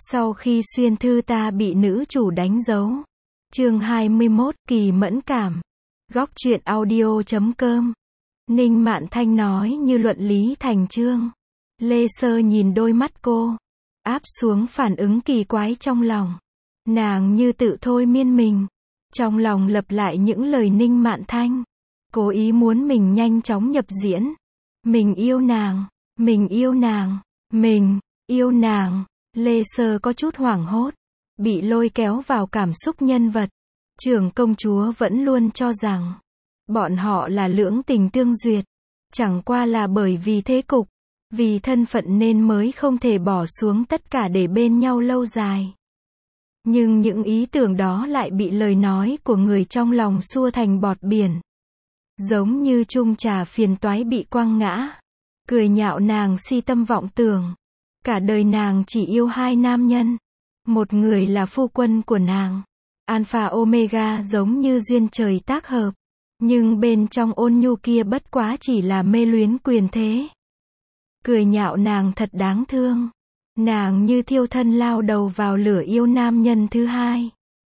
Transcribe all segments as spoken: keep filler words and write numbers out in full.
Sau khi xuyên thư ta bị nữ chủ đánh dấu. Chương hai mươi mốt, kỳ mẫn cảm. Góc truyện audio chấm com. Ninh Mạn Thanh nói như luận lý thành chương. Lê Sơ nhìn đôi mắt cô, áp xuống phản ứng kỳ quái trong lòng. Nàng như tự thôi miên mình, trong lòng lặp lại những lời Ninh Mạn Thanh, cố ý muốn mình nhanh chóng nhập diễn. Mình yêu nàng, mình yêu nàng, mình yêu nàng. Lê Sơ có chút hoảng hốt, bị lôi kéo vào cảm xúc nhân vật. Trưởng công chúa vẫn luôn cho rằng bọn họ là lưỡng tình tương duyệt, chẳng qua là bởi vì thế cục, vì thân phận nên mới không thể bỏ xuống tất cả để bên nhau lâu dài. Nhưng những ý tưởng đó lại bị lời nói của người trong lòng xua thành bọt biển. Giống như chung trà phiền toái bị quăng ngã, cười nhạo nàng si tâm vọng tưởng. Cả đời nàng chỉ yêu hai nam nhân. Một người là phu quân của nàng, Alpha Omega, giống như duyên trời tác hợp. Nhưng bên trong ôn nhu kia bất quá chỉ là mê luyến quyền thế. Cười nhạo nàng thật đáng thương. Nàng như thiêu thân lao đầu vào lửa yêu nam nhân thứ hai.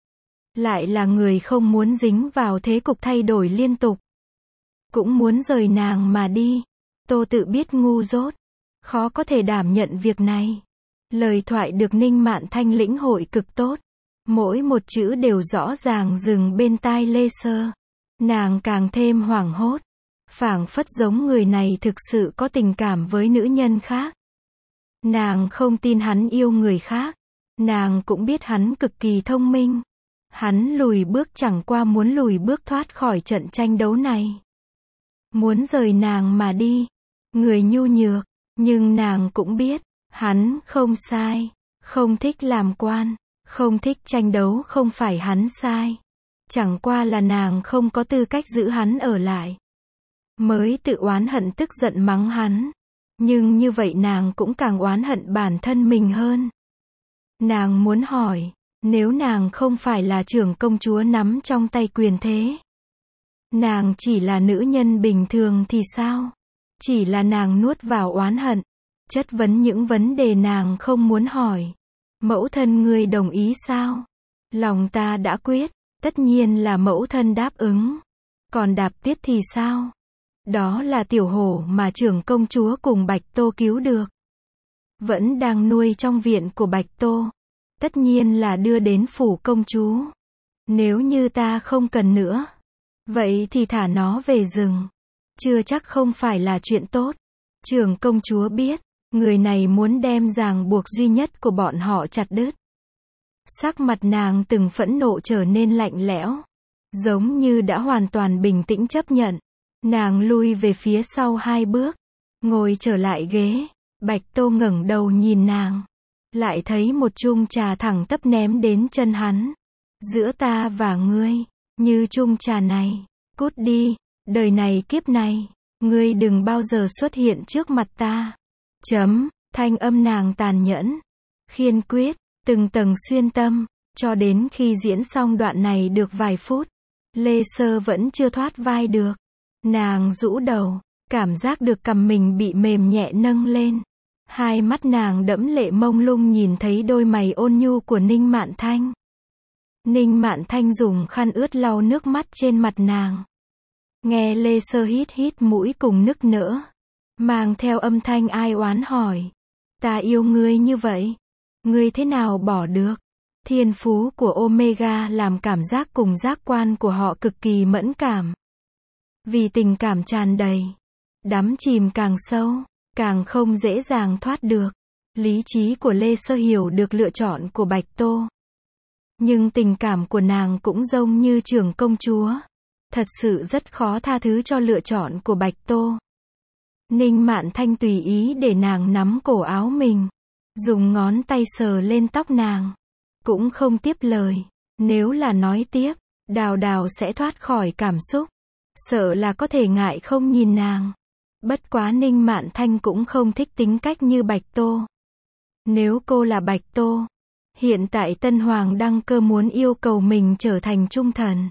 Lại là người không muốn dính vào thế cục thay đổi liên tục. Cũng muốn rời nàng mà đi. Tô tự biết ngu dốt, khó có thể đảm nhận việc này. Lời thoại được Ninh Mạn Thanh lĩnh hội cực tốt. Mỗi một chữ đều rõ ràng dừng bên tai Lê Sơ. Nàng càng thêm hoảng hốt. Phảng phất giống người này thực sự có tình cảm với nữ nhân khác. Nàng không tin hắn yêu người khác. Nàng cũng biết hắn cực kỳ thông minh. Hắn lùi bước chẳng qua muốn lùi bước thoát khỏi trận tranh đấu này. Muốn rời nàng mà đi. Người nhu nhược. Nhưng nàng cũng biết, hắn không sai. Không thích làm quan, không thích tranh đấu không phải hắn sai. Chẳng qua là nàng không có tư cách giữ hắn ở lại. Mới tự oán hận tức giận mắng hắn. Nhưng như vậy nàng cũng càng oán hận bản thân mình hơn. Nàng muốn hỏi, nếu nàng không phải là trưởng công chúa nắm trong tay quyền thế, nàng chỉ là nữ nhân bình thường thì sao? Chỉ là nàng nuốt vào oán hận, chất vấn những vấn đề nàng không muốn hỏi. Mẫu thân ngươi đồng ý sao? Lòng ta đã quyết, tất nhiên là mẫu thân đáp ứng. Còn Đạp Tuyết thì sao? Đó là tiểu hổ mà trưởng công chúa cùng Bạch Tô cứu được. Vẫn đang nuôi trong viện của Bạch Tô. Tất nhiên là đưa đến phủ công chúa. Nếu như ta không cần nữa, vậy thì thả nó về rừng. Chưa chắc không phải là chuyện tốt. Trưởng công chúa biết, người này muốn đem ràng buộc duy nhất của bọn họ chặt đứt. Sắc mặt nàng từng phẫn nộ trở nên lạnh lẽo. Giống như đã hoàn toàn bình tĩnh chấp nhận. Nàng lui về phía sau hai bước. Ngồi trở lại ghế. Bạch Tô ngẩng đầu nhìn nàng. Lại thấy một chung trà thẳng tắp ném đến chân hắn. Giữa ta và ngươi, như chung trà này, cút đi. Đời này kiếp này, ngươi đừng bao giờ xuất hiện trước mặt ta. Chấm, thanh âm nàng tàn nhẫn, khiên quyết, từng tầng xuyên tâm, cho đến khi diễn xong đoạn này được vài phút. Lê Sơ vẫn chưa thoát vai được. Nàng rũ đầu, cảm giác được cằm mình bị mềm nhẹ nâng lên. Hai mắt nàng đẫm lệ mông lung nhìn thấy đôi mày ôn nhu của Ninh Mạn Thanh. Ninh Mạn Thanh dùng khăn ướt lau nước mắt trên mặt nàng. Nghe Lê Sơ hít hít mũi cùng nức nở, mang theo âm thanh ai oán hỏi. Ta yêu ngươi như vậy, ngươi thế nào bỏ được? Thiên phú của Omega làm cảm giác cùng giác quan của họ cực kỳ mẫn cảm. Vì tình cảm tràn đầy, đắm chìm càng sâu, càng không dễ dàng thoát được. Lý trí của Lê Sơ hiểu được lựa chọn của Bạch Tô. Nhưng tình cảm của nàng cũng giống như trưởng công chúa. Thật sự rất khó tha thứ cho lựa chọn của Bạch Tô. Ninh Mạn Thanh tùy ý để nàng nắm cổ áo mình. Dùng ngón tay sờ lên tóc nàng. Cũng không tiếp lời. Nếu là nói tiếp, Đào Đào sẽ thoát khỏi cảm xúc. Sợ là có thể ngại không nhìn nàng. Bất quá Ninh Mạn Thanh cũng không thích tính cách như Bạch Tô. Nếu cô là Bạch Tô, hiện tại Tân Hoàng đăng cơ muốn yêu cầu mình trở thành trung thần,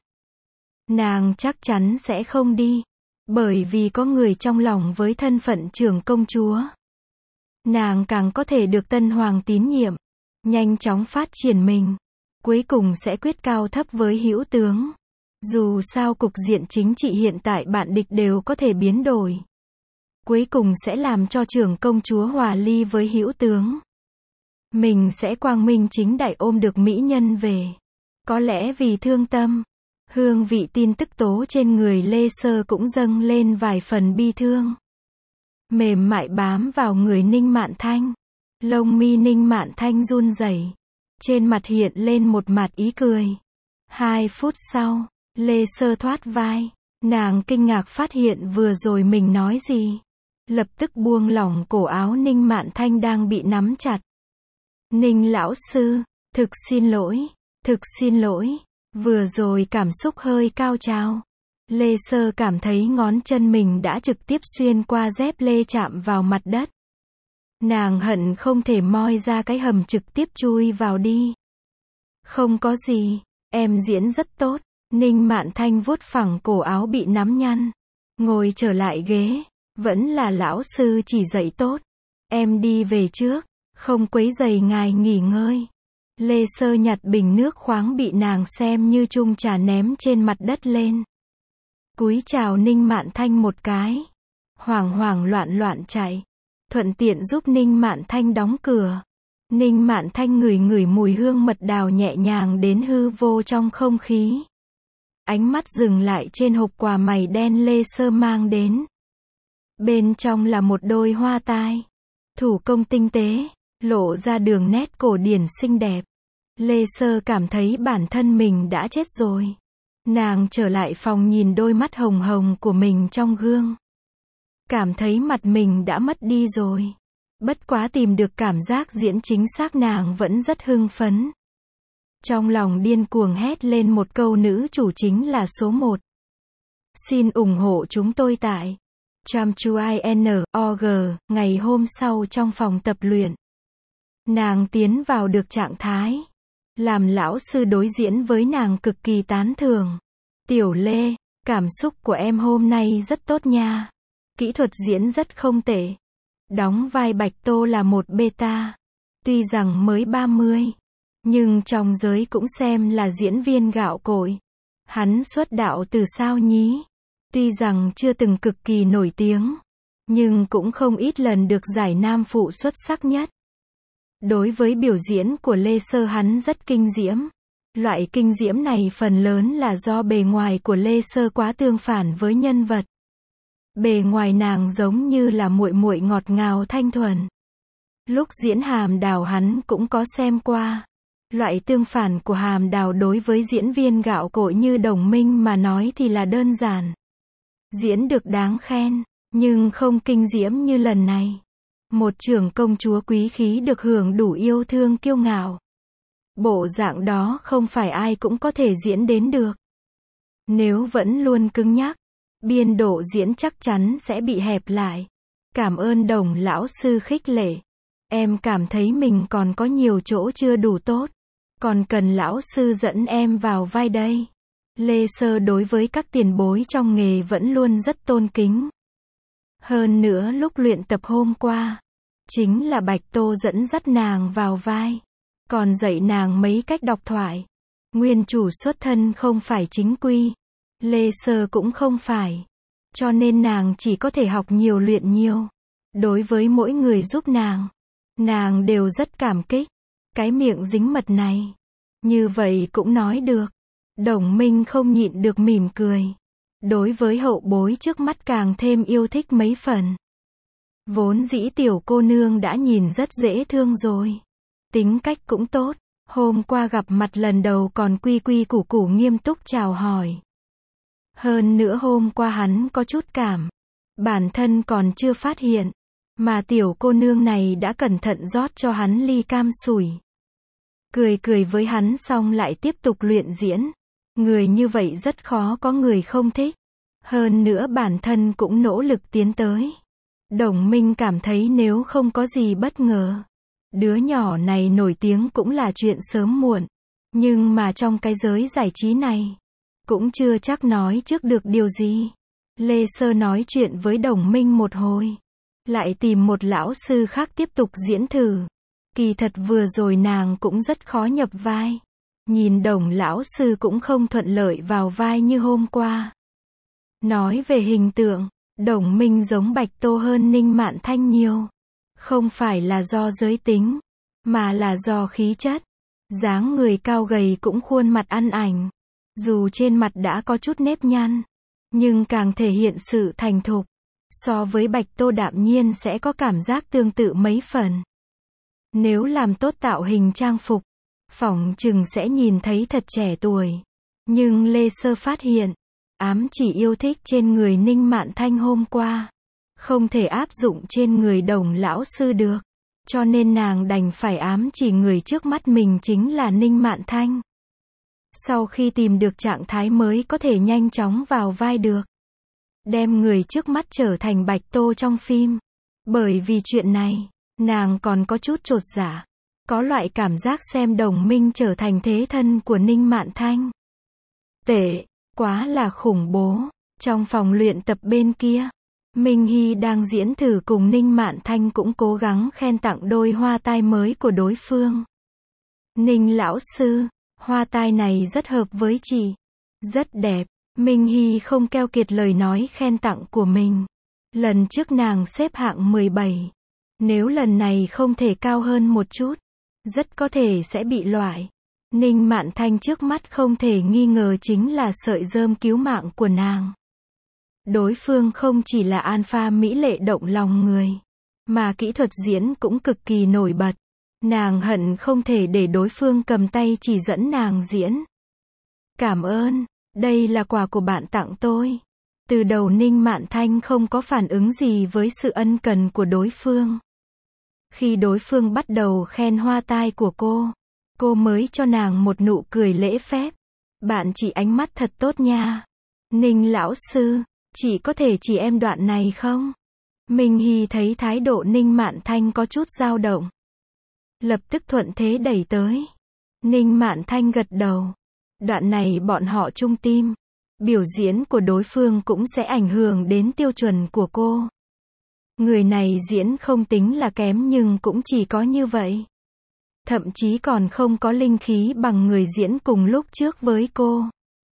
nàng chắc chắn sẽ không đi. Bởi vì có người trong lòng với thân phận trưởng công chúa. Nàng càng có thể được Tân Hoàng tín nhiệm. nhanh chóng phát triển mình, cuối cùng sẽ quyết cao thấp với hữu tướng. Dù sao cục diện chính trị hiện tại bạn địch đều có thể biến đổi. Cuối cùng sẽ làm cho trưởng công chúa hòa ly với hữu tướng. Mình sẽ quang minh chính đại ôm được mỹ nhân về. Có lẽ vì thương tâm, hương vị tin tức tố trên người Lê Sơ cũng dâng lên vài phần bi thương. Mềm mại bám vào người Ninh Mạn Thanh. Lông mi Ninh Mạn Thanh run rẩy, trên mặt hiện lên một mặt ý cười. Hai phút sau, Lê Sơ thoát vai, nàng kinh ngạc phát hiện vừa rồi mình nói gì. Lập tức buông lỏng cổ áo Ninh Mạn Thanh đang bị nắm chặt. Ninh lão sư, thực xin lỗi, thực xin lỗi, vừa rồi cảm xúc hơi cao trào. Lê Sơ cảm thấy ngón chân mình đã trực tiếp xuyên qua dép lê chạm vào mặt đất. Nàng hận không thể moi ra cái hầm trực tiếp chui vào đi. Không có gì, em diễn rất tốt. Ninh Mạn Thanh vuốt phẳng cổ áo bị nắm nhăn. Ngồi trở lại ghế. Vẫn là lão sư chỉ dạy tốt. Em đi về trước, không quấy rầy ngài nghỉ ngơi. Lê Sơ nhặt bình nước khoáng bị nàng xem như chung trà ném trên mặt đất lên. Cúi chào Ninh Mạn Thanh một cái. Hoảng hoảng loạn loạn chạy. Thuận tiện giúp Ninh Mạn Thanh đóng cửa. Ninh Mạn Thanh ngửi ngửi mùi hương mật đào nhẹ nhàng đến hư vô trong không khí. Ánh mắt dừng lại trên hộp quà mày đen Lê Sơ mang đến. Bên trong là một đôi hoa tai. Thủ công tinh tế, lộ ra đường nét cổ điển xinh đẹp. Lê Sơ cảm thấy bản thân mình đã chết rồi. Nàng trở lại phòng nhìn đôi mắt hồng hồng của mình trong gương. Cảm thấy mặt mình đã mất đi rồi. Bất quá tìm được cảm giác diễn chính xác nàng vẫn rất hưng phấn. Trong lòng điên cuồng hét lên một câu nữ chủ chính là số một. Xin ủng hộ chúng tôi tại Tramchuin org. Ngày hôm sau trong phòng tập luyện. Nàng tiến vào được trạng thái. Làm lão sư đối diễn với nàng cực kỳ tán thưởng. Tiểu Lê, cảm xúc của em hôm nay rất tốt nha. Kỹ thuật diễn rất không tệ. Đóng vai Bạch Tô là một beta. Tuy rằng mới ba mươi. Nhưng trong giới cũng xem là diễn viên gạo cội. Hắn xuất đạo từ sao nhí. Tuy rằng chưa từng cực kỳ nổi tiếng. Nhưng cũng không ít lần được giải nam phụ xuất sắc nhất. Đối với biểu diễn của Lê Sơ hắn rất kinh diễm. Loại kinh diễm này phần lớn là do bề ngoài của Lê Sơ quá tương phản với nhân vật. Bề ngoài nàng giống như là muội muội ngọt ngào thanh thuần. Lúc diễn Hàm Đào hắn cũng có xem qua. Loại tương phản của Hàm Đào đối với diễn viên gạo cội như Đồng Minh mà nói thì là đơn giản. Diễn được đáng khen, nhưng không kinh diễm như lần này. Một trưởng công chúa quý khí được hưởng đủ yêu thương kiêu ngạo. Bộ dạng đó không phải ai cũng có thể diễn đến được. Nếu vẫn luôn cứng nhắc, biên độ diễn chắc chắn sẽ bị hẹp lại. Cảm ơn Đồng lão sư khích lệ. Em cảm thấy mình còn có nhiều chỗ chưa đủ tốt. Còn cần lão sư dẫn em vào vai đây. Lê Sơ đối với các tiền bối trong nghề vẫn luôn rất tôn kính. Hơn nữa lúc luyện tập hôm qua, chính là Bạch Tô dẫn dắt nàng vào vai. Còn dạy nàng mấy cách đọc thoại. Nguyên chủ xuất thân không phải chính quy. Lê Sơ cũng không phải. Cho nên nàng chỉ có thể học nhiều luyện nhiều. Đối với mỗi người giúp nàng, nàng đều rất cảm kích. Cái miệng dính mật này. Như vậy cũng nói được. Đồng Minh không nhịn được mỉm cười. Đối với hậu bối trước mắt càng thêm yêu thích mấy phần. Vốn dĩ tiểu cô nương đã nhìn rất dễ thương rồi. Tính cách cũng tốt. Hôm qua gặp mặt lần đầu còn quy quy củ củ nghiêm túc chào hỏi. Hơn nữa hôm qua hắn có chút cảm. Bản thân còn chưa phát hiện. Mà tiểu cô nương này đã cẩn thận rót cho hắn ly cam sủi. Cười cười với hắn xong lại tiếp tục luyện diễn. Người như vậy rất khó có người không thích. Hơn nữa bản thân cũng nỗ lực tiến tới. Đồng Minh cảm thấy nếu không có gì bất ngờ. Đứa nhỏ này nổi tiếng cũng là chuyện sớm muộn. Nhưng mà trong cái giới giải trí này, cũng chưa chắc nói trước được điều gì. Lê Sơ nói chuyện với Đồng Minh một hồi. Lại tìm một lão sư khác tiếp tục diễn thử. Kỳ thật vừa rồi nàng cũng rất khó nhập vai. Nhìn Đồng lão sư cũng không thuận lợi vào vai như hôm qua. Nói về hình tượng, Đồng Minh giống Bạch Tô hơn Ninh Mạn Thanh nhiều. Không phải là do giới tính, mà là do khí chất. Dáng người cao gầy cũng khuôn mặt ăn ảnh. Dù trên mặt đã có chút nếp nhăn, nhưng càng thể hiện sự thành thục. So với Bạch Tô đạm nhiên sẽ có cảm giác tương tự mấy phần. Nếu làm tốt tạo hình trang phục, phỏng chừng sẽ nhìn thấy thật trẻ tuổi. Nhưng Lê Sơ phát hiện, ám chỉ yêu thích trên người Ninh Mạn Thanh hôm qua, không thể áp dụng trên người Đồng lão sư được. Cho nên nàng đành phải ám chỉ người trước mắt mình chính là Ninh Mạn Thanh. Sau khi tìm được trạng thái mới có thể nhanh chóng vào vai được. Đem người trước mắt trở thành Bạch Tô trong phim. Bởi vì chuyện này, nàng còn có chút chột dạ. Có loại cảm giác xem Đồng Minh trở thành thế thân của Ninh Mạn Thanh. Tệ, quá là khủng bố. Trong phòng luyện tập bên kia, Minh Hy đang diễn thử cùng Ninh Mạn Thanh cũng cố gắng khen tặng đôi hoa tai mới của đối phương. Ninh lão sư, hoa tai này rất hợp với chị. Rất đẹp. Minh Hy không keo kiệt lời nói khen tặng của mình. Lần trước nàng xếp hạng mười bảy. Nếu lần này không thể cao hơn một chút, rất có thể sẽ bị loại. Ninh Mạn Thanh trước mắt không thể nghi ngờ chính là sợi rơm cứu mạng của nàng. Đối phương không chỉ là alpha mỹ lệ động lòng người, mà kỹ thuật diễn cũng cực kỳ nổi bật. Nàng hận không thể để đối phương cầm tay chỉ dẫn nàng diễn. Cảm ơn, đây là quà của bạn tặng tôi. Từ đầu Ninh Mạn Thanh không có phản ứng gì với sự ân cần của đối phương. Khi đối phương bắt đầu khen hoa tai của cô, cô mới cho nàng một nụ cười lễ phép. Bạn chỉ ánh mắt thật tốt nha. Ninh lão sư, chị có thể chỉ em đoạn này không? Minh Hy thấy thái độ Ninh Mạn Thanh có chút dao động, lập tức thuận thế đẩy tới. Ninh Mạn Thanh gật đầu. Đoạn này bọn họ chung team. Biểu diễn của đối phương cũng sẽ ảnh hưởng đến tiêu chuẩn của cô. Người này diễn không tính là kém nhưng cũng chỉ có như vậy. Thậm chí còn không có linh khí bằng người diễn cùng lúc trước với cô.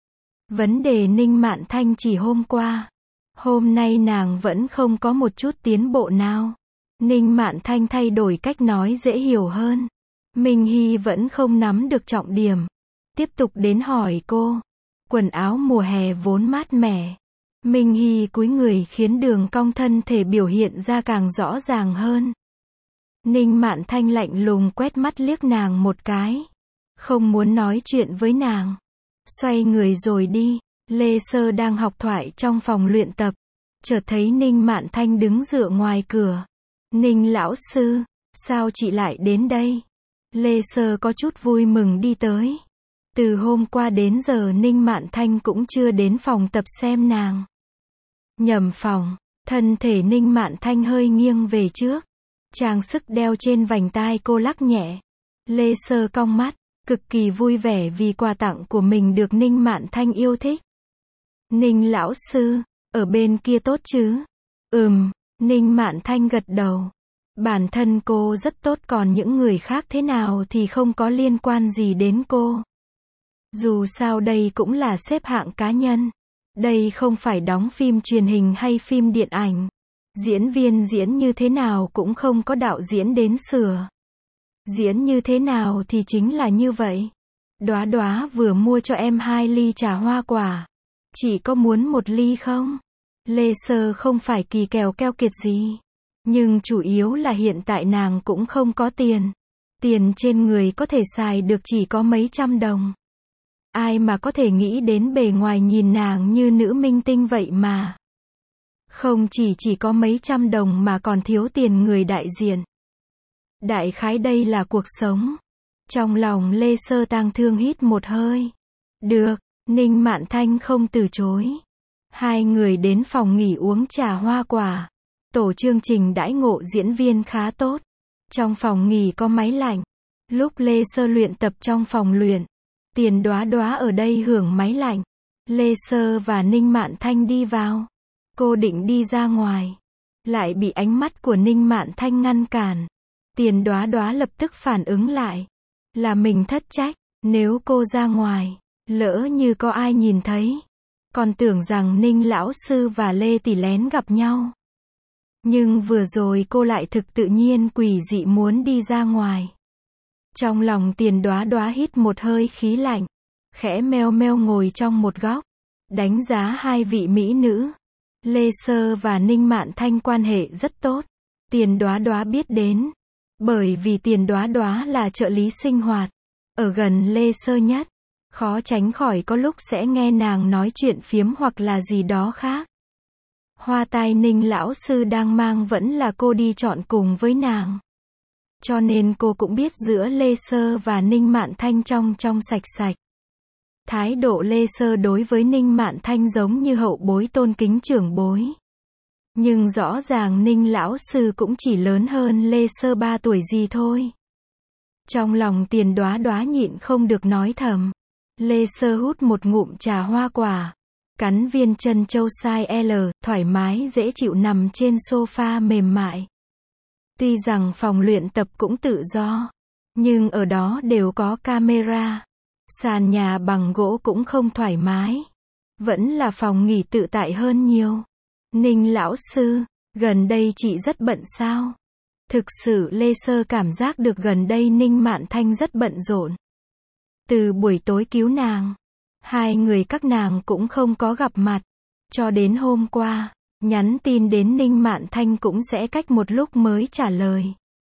Vấn đề Ninh Mạn Thanh chỉ hôm qua. Hôm nay nàng vẫn không có một chút tiến bộ nào. Ninh Mạn Thanh thay đổi cách nói dễ hiểu hơn. Minh Hy vẫn không nắm được trọng điểm. Tiếp tục đến hỏi cô. Quần áo mùa hè vốn mát mẻ. Minh Hy cúi người khiến đường cong thân thể biểu hiện ra càng rõ ràng hơn. Ninh Mạn Thanh lạnh lùng quét mắt liếc nàng một cái. Không muốn nói chuyện với nàng. Xoay người rồi đi. Lê Sơ đang học thoại trong phòng luyện tập. Chợt thấy Ninh Mạn Thanh đứng dựa ngoài cửa. Ninh lão sư, sao chị lại đến đây? Lê Sơ có chút vui mừng đi tới. Từ hôm qua đến giờ Ninh Mạn Thanh cũng chưa đến phòng tập xem nàng. Nhầm phòng, thân thể Ninh Mạn Thanh hơi nghiêng về trước. Trang sức đeo trên vành tai cô lắc nhẹ. Lê Sơ cong mắt, cực kỳ vui vẻ vì quà tặng của mình được Ninh Mạn Thanh yêu thích. Ninh lão sư, ở bên kia tốt chứ? Ừm, Ninh Mạn Thanh gật đầu. Bản thân cô rất tốt còn những người khác thế nào thì không có liên quan gì đến cô. Dù sao đây cũng là xếp hạng cá nhân. Đây không phải đóng phim truyền hình hay phim điện ảnh. Diễn viên diễn như thế nào cũng không có đạo diễn đến sửa. Diễn như thế nào thì chính là như vậy. Đóa Đóa vừa mua cho em hai ly trà hoa quả. Chị có muốn một ly không? Lê Sơ không phải kỳ kèo keo kiệt gì. Nhưng chủ yếu là hiện tại nàng cũng không có tiền. Tiền trên người có thể xài được chỉ có mấy trăm đồng. Ai mà có thể nghĩ đến bề ngoài nhìn nàng như nữ minh tinh vậy mà. Không chỉ chỉ có mấy trăm đồng mà còn thiếu tiền người đại diện. Đại khái đây là cuộc sống. Trong lòng Lê Sơ tang thương hít một hơi. Được, Ninh Mạn Thanh không từ chối. Hai người đến phòng nghỉ uống trà hoa quả. Tổ chương trình đãi ngộ diễn viên khá tốt. Trong phòng nghỉ có máy lạnh. Lúc Lê Sơ luyện tập trong phòng luyện, Tiền Đóa Đóa ở đây hưởng máy lạnh. Lê Sơ và Ninh Mạn Thanh đi vào. Cô định đi ra ngoài, lại bị ánh mắt của Ninh Mạn Thanh ngăn cản. Tiền Đoá Đoá lập tức phản ứng lại. Là mình thất trách, nếu cô ra ngoài, lỡ như có ai nhìn thấy, còn tưởng rằng Ninh lão sư và Lê tỷ lén gặp nhau. Nhưng vừa rồi cô lại thực tự nhiên quỷ dị muốn đi ra ngoài. Trong lòng Tiền Đoá Đoá hít một hơi khí lạnh, khẽ meo meo ngồi trong một góc, đánh giá hai vị mỹ nữ. Lê Sơ và Ninh Mạn Thanh quan hệ rất tốt. Tiền Đoá Đoá biết đến, bởi vì Tiền Đoá Đoá là trợ lý sinh hoạt, ở gần Lê Sơ nhất, khó tránh khỏi có lúc sẽ nghe nàng nói chuyện phiếm hoặc là gì đó khác. Hoa tai Ninh lão sư đang mang vẫn là cô đi chọn cùng với nàng. Cho nên cô cũng biết giữa Lê Sơ và Ninh Mạn Thanh trong trong sạch sạch. Thái độ Lê Sơ đối với Ninh Mạn Thanh giống như hậu bối tôn kính trưởng bối. Nhưng rõ ràng Ninh lão sư cũng chỉ lớn hơn Lê Sơ ba tuổi gì thôi. Trong lòng Tiền Đoá Đoá nhịn không được nói thầm. Lê Sơ hút một ngụm trà hoa quả, cắn viên chân châu size L, thoải mái dễ chịu nằm trên sofa mềm mại. Tuy rằng phòng luyện tập cũng tự do, nhưng ở đó đều có camera. Sàn nhà bằng gỗ cũng không thoải mái. Vẫn là phòng nghỉ tự tại hơn nhiều. Ninh lão sư, gần đây chị rất bận sao? Thực sự Lê Sơ cảm giác được gần đây Ninh Mạn Thanh rất bận rộn. Từ buổi tối cứu nàng, hai người các nàng cũng không có gặp mặt. Cho đến hôm qua, nhắn tin đến Ninh Mạn Thanh cũng sẽ cách một lúc mới trả lời.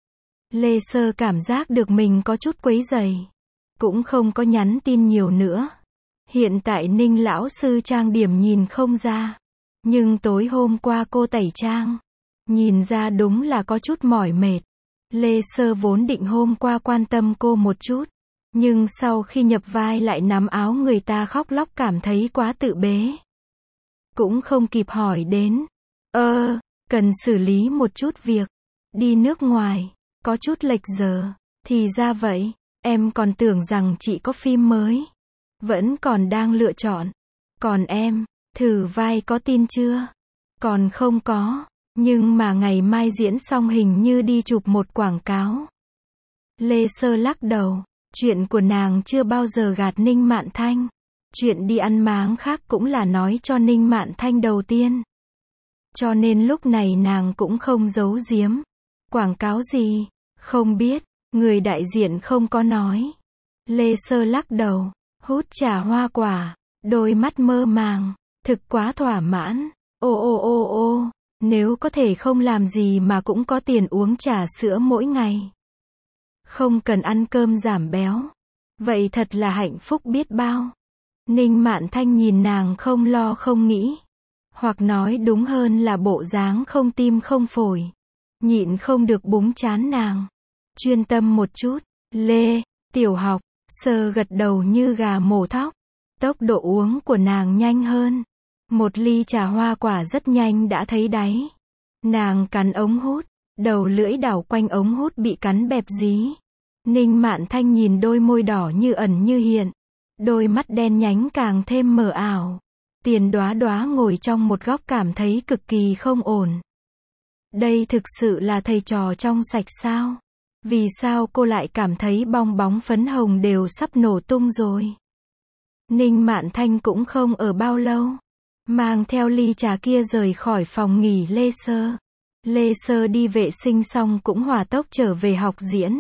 Lê Sơ cảm giác được mình có chút quấy rầy, cũng không có nhắn tin nhiều nữa. Hiện tại Ninh lão sư trang điểm nhìn không ra, nhưng tối hôm qua cô tẩy trang, nhìn ra đúng là có chút mỏi mệt. Lê Sơ vốn định hôm qua quan tâm cô một chút, nhưng sau khi nhập vai lại nắm áo người ta khóc lóc cảm thấy quá tự bế. Cũng không kịp hỏi đến. Ơ, cần xử lý một chút việc. Đi nước ngoài, có chút lệch giờ. Thì ra vậy, em còn tưởng rằng chị có phim mới. Vẫn còn đang lựa chọn. Còn em, thử vai có tin chưa? Còn không có. Nhưng mà ngày mai diễn xong hình như đi chụp một quảng cáo. Lê Sơ lắc đầu. Chuyện của nàng chưa bao giờ gạt Ninh Mạn Thanh. Chuyện đi ăn máng khác cũng là nói cho Ninh Mạn Thanh đầu tiên. Cho nên lúc này nàng cũng không giấu giếm. Quảng cáo gì? Không biết, người đại diện không có nói. Lê Sơ lắc đầu, hút trà hoa quả, đôi mắt mơ màng, thực quá thỏa mãn. Ô ô ô ô, nếu có thể không làm gì mà cũng có tiền uống trà sữa mỗi ngày. Không cần ăn cơm giảm béo. Vậy thật là hạnh phúc biết bao. Ninh Mạn Thanh nhìn nàng không lo không nghĩ. Hoặc nói đúng hơn là bộ dáng không tim không phổi. Nhịn không được búng chán nàng. Chuyên tâm một chút. Lê, tiểu học, Sơ gật đầu như gà mổ thóc. Tốc độ uống của nàng nhanh hơn. Một ly trà hoa quả rất nhanh đã thấy đáy. Nàng cắn ống hút. Đầu lưỡi đảo quanh ống hút bị cắn bẹp dí. Ninh Mạn Thanh nhìn đôi môi đỏ như ẩn như hiện. Đôi mắt đen nhánh càng thêm mờ ảo. Tiền Đoá Đoá ngồi trong một góc cảm thấy cực kỳ không ổn. Đây thực sự là thầy trò trong sạch sao? Vì sao cô lại cảm thấy bong bóng phấn hồng đều sắp nổ tung rồi? Ninh Mạn Thanh cũng không ở bao lâu. Mang theo ly trà kia rời khỏi phòng nghỉ Lê Sơ. Lê Sơ đi vệ sinh xong cũng hỏa tốc trở về học diễn.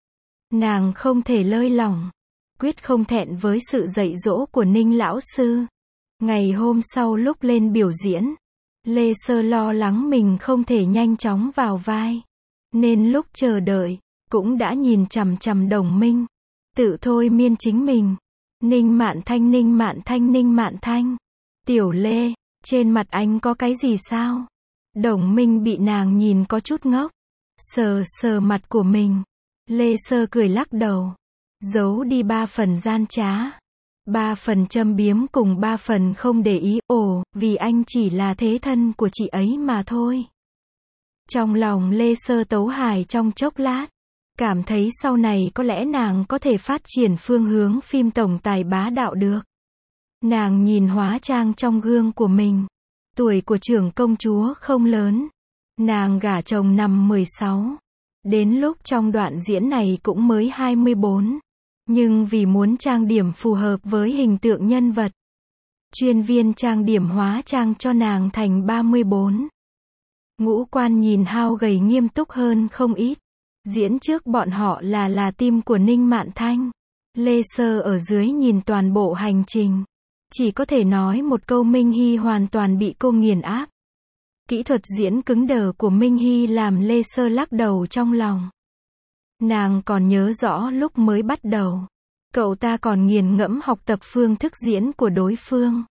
Nàng không thể lơi lỏng. Quyết không thẹn với sự dạy dỗ của Ninh lão sư. Ngày hôm sau lúc lên biểu diễn, Lê Sơ lo lắng mình không thể nhanh chóng vào vai. Nên lúc chờ đợi, cũng đã nhìn chằm chằm Đồng Minh. Tự thôi miên chính mình. Ninh Mạn Thanh, Ninh Mạn Thanh, Ninh Mạn Thanh. Tiểu Lê, trên mặt anh có cái gì sao? Đồng Minh bị nàng nhìn có chút ngốc. Sờ sờ mặt của mình. Lê Sơ cười lắc đầu. Giấu đi ba phần gian trá. Ba phần châm biếm cùng ba phần không để ý. Ồ, vì anh chỉ là thế thân của chị ấy mà thôi. Trong lòng Lê Sơ tấu hài trong chốc lát. Cảm thấy sau này có lẽ nàng có thể phát triển phương hướng phim tổng tài bá đạo được. Nàng nhìn hóa trang trong gương của mình. Tuổi của trưởng công chúa không lớn. Nàng gả chồng năm mười sáu. Đến lúc trong đoạn diễn này cũng mới hai mươi bốn. Nhưng vì muốn trang điểm phù hợp với hình tượng nhân vật, chuyên viên trang điểm hóa trang cho nàng thành ba mươi bốn. Ngũ Quan nhìn hao gầy nghiêm túc hơn không ít. Diễn trước bọn họ là là team của Ninh Mạn Thanh. Lê Sơ ở dưới nhìn toàn bộ hành trình. Chỉ có thể nói một câu, Minh Hy hoàn toàn bị cô nghiền áp. Kỹ thuật diễn cứng đờ của Minh Hy làm Lê Sơ lắc đầu trong lòng. Nàng còn nhớ rõ lúc mới bắt đầu, cậu ta còn nghiền ngẫm học tập phương thức diễn của đối phương.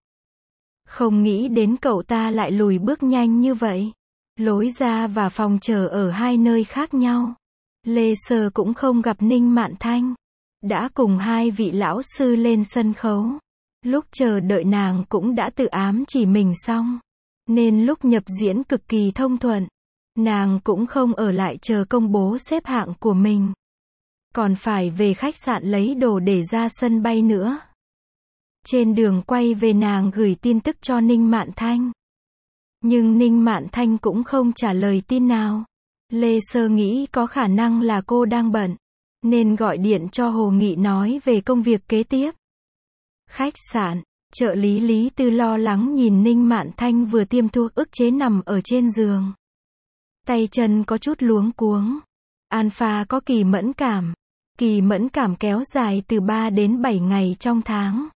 Không nghĩ đến cậu ta lại lùi bước nhanh như vậy. Lối ra và phòng chờ ở hai nơi khác nhau. Lê Sơ cũng không gặp Ninh Mạn Thanh. Đã cùng hai vị lão sư lên sân khấu. Lúc chờ đợi nàng cũng đã tự ám chỉ mình xong. Nên lúc nhập diễn cực kỳ thông thuận. Nàng cũng không ở lại chờ công bố xếp hạng của mình. Còn phải về khách sạn lấy đồ để ra sân bay nữa. Trên đường quay về nàng gửi tin tức cho Ninh Mạn Thanh. Nhưng Ninh Mạn Thanh cũng không trả lời tin nào. Lê Sơ nghĩ có khả năng là cô đang bận, nên gọi điện cho Hồ Nghị nói về công việc kế tiếp. Khách sạn, trợ lý Lý Tư lo lắng nhìn Ninh Mạn Thanh vừa tiêm thuốc ức chế nằm ở trên giường. Tay chân có chút luống cuống. Alpha có kỳ mẫn cảm. Kỳ mẫn cảm kéo dài từ ba đến bảy ngày trong tháng.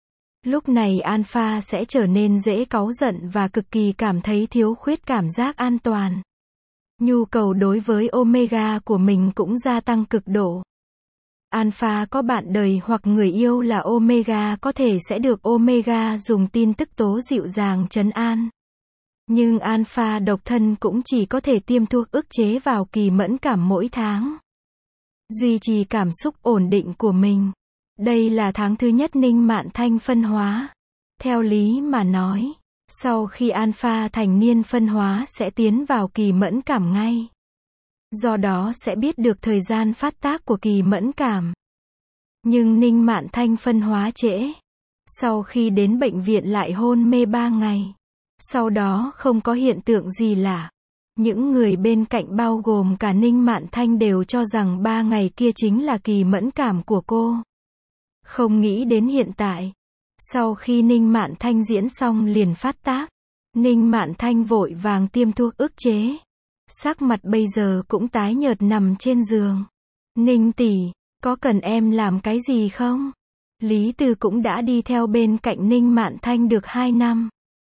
Lúc này Alpha sẽ trở nên dễ cáu giận và cực kỳ cảm thấy thiếu khuyết cảm giác an toàn. Nhu cầu đối với Omega của mình cũng gia tăng cực độ. Alpha có bạn đời hoặc người yêu là Omega có thể sẽ được Omega dùng tin tức tố dịu dàng trấn an. Nhưng Alpha độc thân cũng chỉ có thể tiêm thuốc ức chế vào kỳ mẫn cảm mỗi tháng. Duy trì cảm xúc ổn định của mình. Đây là tháng thứ nhất Ninh Mạn Thanh phân hóa. Theo lý mà nói, sau khi Alpha thành niên phân hóa sẽ tiến vào kỳ mẫn cảm ngay. Do đó sẽ biết được thời gian phát tác của kỳ mẫn cảm. Nhưng Ninh Mạn Thanh phân hóa trễ. Sau khi đến bệnh viện lại hôn mê ba ngày. Sau đó không có hiện tượng gì lạ. Những người bên cạnh bao gồm cả Ninh Mạn Thanh đều cho rằng ba ngày kia chính là kỳ mẫn cảm của cô. Không nghĩ đến hiện tại. Sau khi Ninh Mạn Thanh diễn xong liền phát tác. Ninh Mạn Thanh vội vàng tiêm thuốc ức chế. Sắc mặt bây giờ cũng tái nhợt nằm trên giường. Ninh tỷ, có cần em làm cái gì không? Lý Từ cũng đã đi theo bên cạnh Ninh Mạn Thanh được hai năm.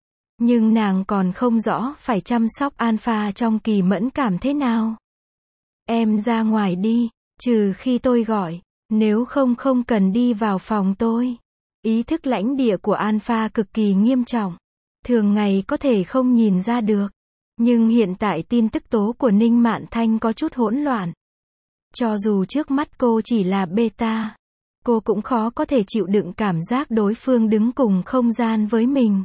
Nhưng nàng còn không rõ phải chăm sóc Alpha trong kỳ mẫn cảm thế nào. Em ra ngoài đi, trừ khi tôi gọi, nếu không không cần đi vào phòng tôi. Ý thức lãnh địa của Alpha cực kỳ nghiêm trọng. Thường ngày có thể không nhìn ra được. Nhưng hiện tại tin tức tố của Ninh Mạn Thanh có chút hỗn loạn. Cho dù trước mắt cô chỉ là beta, cô cũng khó có thể chịu đựng cảm giác đối phương đứng cùng không gian với mình.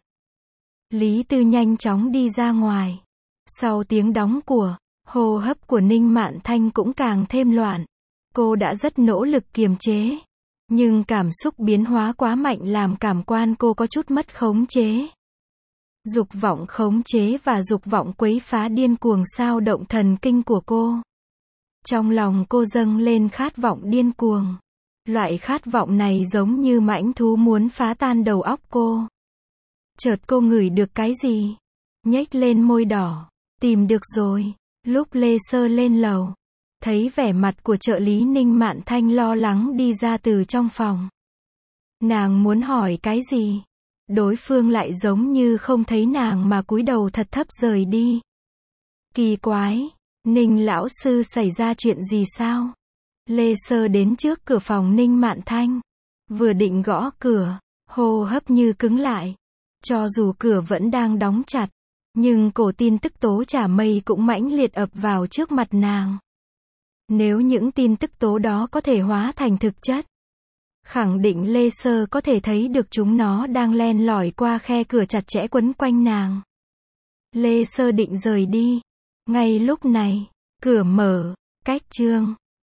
Lý Tư nhanh chóng đi ra ngoài. Sau tiếng đóng của, hô hấp của Ninh Mạn Thanh cũng càng thêm loạn. Cô đã rất nỗ lực kiềm chế. Nhưng cảm xúc biến hóa quá mạnh làm cảm quan cô có chút mất khống chế. Dục vọng khống chế và dục vọng quấy phá điên cuồng xao động thần kinh của cô. Trong lòng cô dâng lên khát vọng điên cuồng. Loại khát vọng này giống như mãnh thú muốn phá tan đầu óc cô. Chợt cô ngửi được cái gì? Nhếch lên môi đỏ. Tìm được rồi. Lúc Lê Sơ lên lầu, thấy vẻ mặt của trợ lý Ninh Mạn Thanh lo lắng đi ra từ trong phòng. Nàng muốn hỏi cái gì? Đối phương lại giống như không thấy nàng mà cúi đầu thật thấp rời đi. Kỳ quái, Ninh lão sư xảy ra chuyện gì sao? Lê Sơ đến trước cửa phòng Ninh Mạn Thanh. Vừa định gõ cửa, hô hấp như cứng lại. Cho dù cửa vẫn đang đóng chặt, nhưng cổ tin tức tố trả mây cũng mãnh liệt ập vào trước mặt nàng. Nếu những tin tức tố đó có thể hóa thành thực chất, khẳng định Lê Sơ có thể thấy được chúng nó đang len lỏi qua khe cửa chặt chẽ quấn quanh nàng. Lê Sơ định rời đi. Ngay lúc này, cửa mở, cách chương